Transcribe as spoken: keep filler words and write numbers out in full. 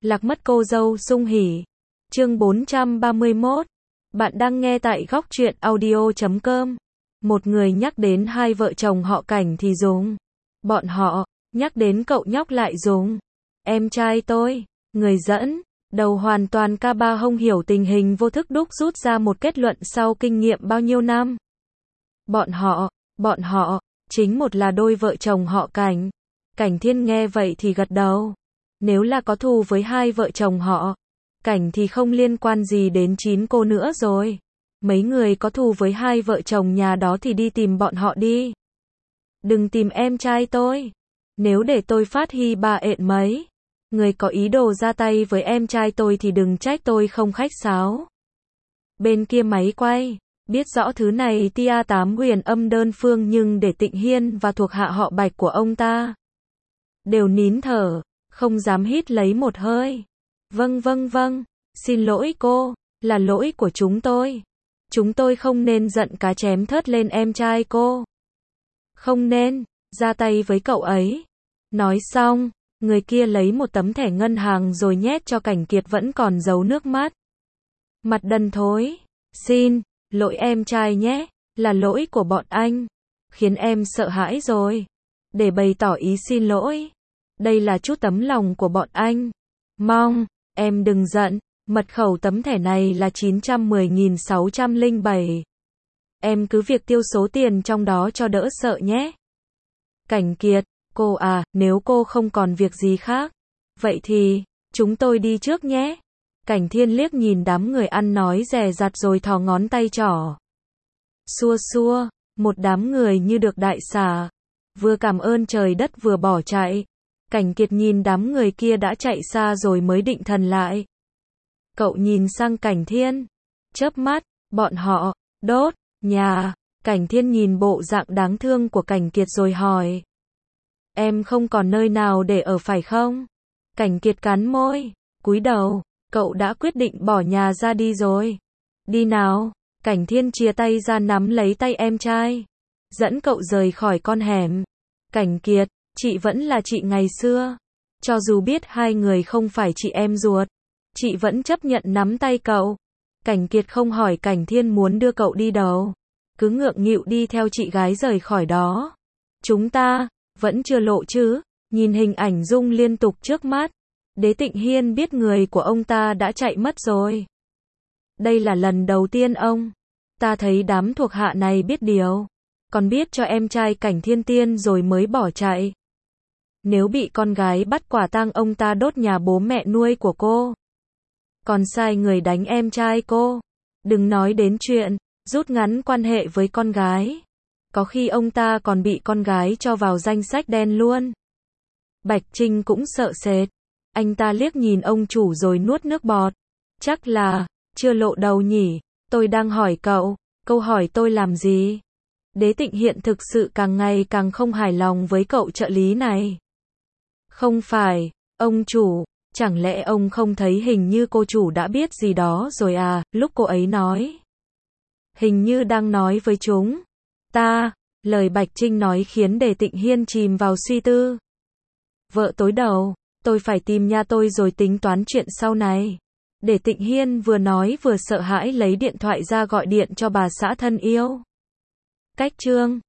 Lạc mất cô dâu sung hỉ. Chương bốn trăm ba mươi mốt. Bạn đang nghe tại góc truyện audio chấm com. Một người nhắc đến hai vợ chồng họ Cảnh thì dùng. Bọn họ, nhắc đến cậu nhóc lại dùng. Em trai tôi, người dẫn. Đầu hoàn toàn ca ba không hiểu tình hình vô thức đúc rút ra một kết luận sau kinh nghiệm bao nhiêu năm. Bọn họ, bọn họ, chính một là đôi vợ chồng họ Cảnh. Cảnh Thiên nghe vậy thì gật đầu. Nếu là có thù với hai vợ chồng họ Cảnh thì không liên quan gì đến chín cô nữa rồi. Mấy người có thù với hai vợ chồng nhà đó thì đi tìm bọn họ đi. Đừng tìm em trai tôi. Nếu để tôi phát hi bà ện mấy người có ý đồ ra tay với em trai tôi thì đừng trách tôi không khách sáo. Bên kia máy quay, biết rõ thứ này tia tám huyền âm đơn phương nhưng để Tịnh Hiên và thuộc hạ họ Bạch của ông ta đều nín thở, không dám hít lấy một hơi. Vâng vâng vâng, xin lỗi cô, là lỗi của chúng tôi. Chúng tôi không nên giận cá chém thớt lên em trai cô. Không nên ra tay với cậu ấy. Nói xong, người kia lấy một tấm thẻ ngân hàng rồi nhét cho Cảnh Kiệt vẫn còn giấu nước mắt. Mặt đần thối, xin lỗi em trai nhé, là lỗi của bọn anh, khiến em sợ hãi rồi. Để bày tỏ ý xin lỗi, đây là chút tấm lòng của bọn anh. Mong em đừng giận. Mật khẩu tấm thẻ này là chín trăm mười nghìn sáu trăm lẻ bảy. Em cứ việc tiêu số tiền trong đó cho đỡ sợ nhé. Cảnh Kiệt, cô à, nếu cô không còn việc gì khác, vậy thì chúng tôi đi trước nhé. Cảnh Thiên liếc nhìn đám người ăn nói dè dặt rồi thò ngón tay trỏ. Xua xua, một đám người như được đại xà, vừa cảm ơn trời đất vừa bỏ chạy. Cảnh Kiệt nhìn đám người kia đã chạy xa rồi mới định thần lại. Cậu nhìn sang Cảnh Thiên, chớp mắt, bọn họ đốt nhà. Cảnh Thiên nhìn bộ dạng đáng thương của Cảnh Kiệt rồi hỏi. Em không còn nơi nào để ở phải không? Cảnh Kiệt cắn môi, cúi đầu. Cậu đã quyết định bỏ nhà ra đi rồi. Đi nào. Cảnh Thiên chia tay ra nắm lấy tay em trai, dẫn cậu rời khỏi con hẻm. Cảnh Kiệt, chị vẫn là chị ngày xưa. Cho dù biết hai người không phải chị em ruột, chị vẫn chấp nhận nắm tay cậu. Cảnh Kiệt không hỏi Cảnh Thiên muốn đưa cậu đi đâu, cứ ngượng nghịu đi theo chị gái rời khỏi đó. Chúng ta vẫn chưa lộ chứ? Nhìn hình ảnh rung liên tục trước mắt, Đế Tịnh Hiên biết người của ông ta đã chạy mất rồi. Đây là lần đầu tiên ông ta thấy đám thuộc hạ này biết điều, còn biết cho em trai Cảnh Thiên Tiên rồi mới bỏ chạy. Nếu bị con gái bắt quả tang ông ta đốt nhà bố mẹ nuôi của cô, còn sai người đánh em trai cô. Đừng nói đến chuyện rút ngắn quan hệ với con gái, có khi ông ta còn bị con gái cho vào danh sách đen luôn. Bạch Trinh cũng sợ sệt. Anh ta liếc nhìn ông chủ rồi nuốt nước bọt. Chắc là chưa lộ đầu nhỉ. Tôi đang hỏi cậu, câu hỏi tôi làm gì? Đế Tịnh hiện thực sự càng ngày càng không hài lòng với cậu trợ lý này. Không phải, ông chủ, chẳng lẽ ông không thấy hình như cô chủ đã biết gì đó rồi à? Lúc cô ấy nói, hình như đang nói với chúng ta. Lời Bạch Trinh nói khiến Đế Tịnh Hiên chìm vào suy tư. Vợ tối đầu, tôi phải tìm nhà tôi rồi tính toán chuyện sau này. Đế Tịnh Hiên vừa nói vừa sợ hãi lấy điện thoại ra gọi điện cho bà xã thân yêu. Cách chương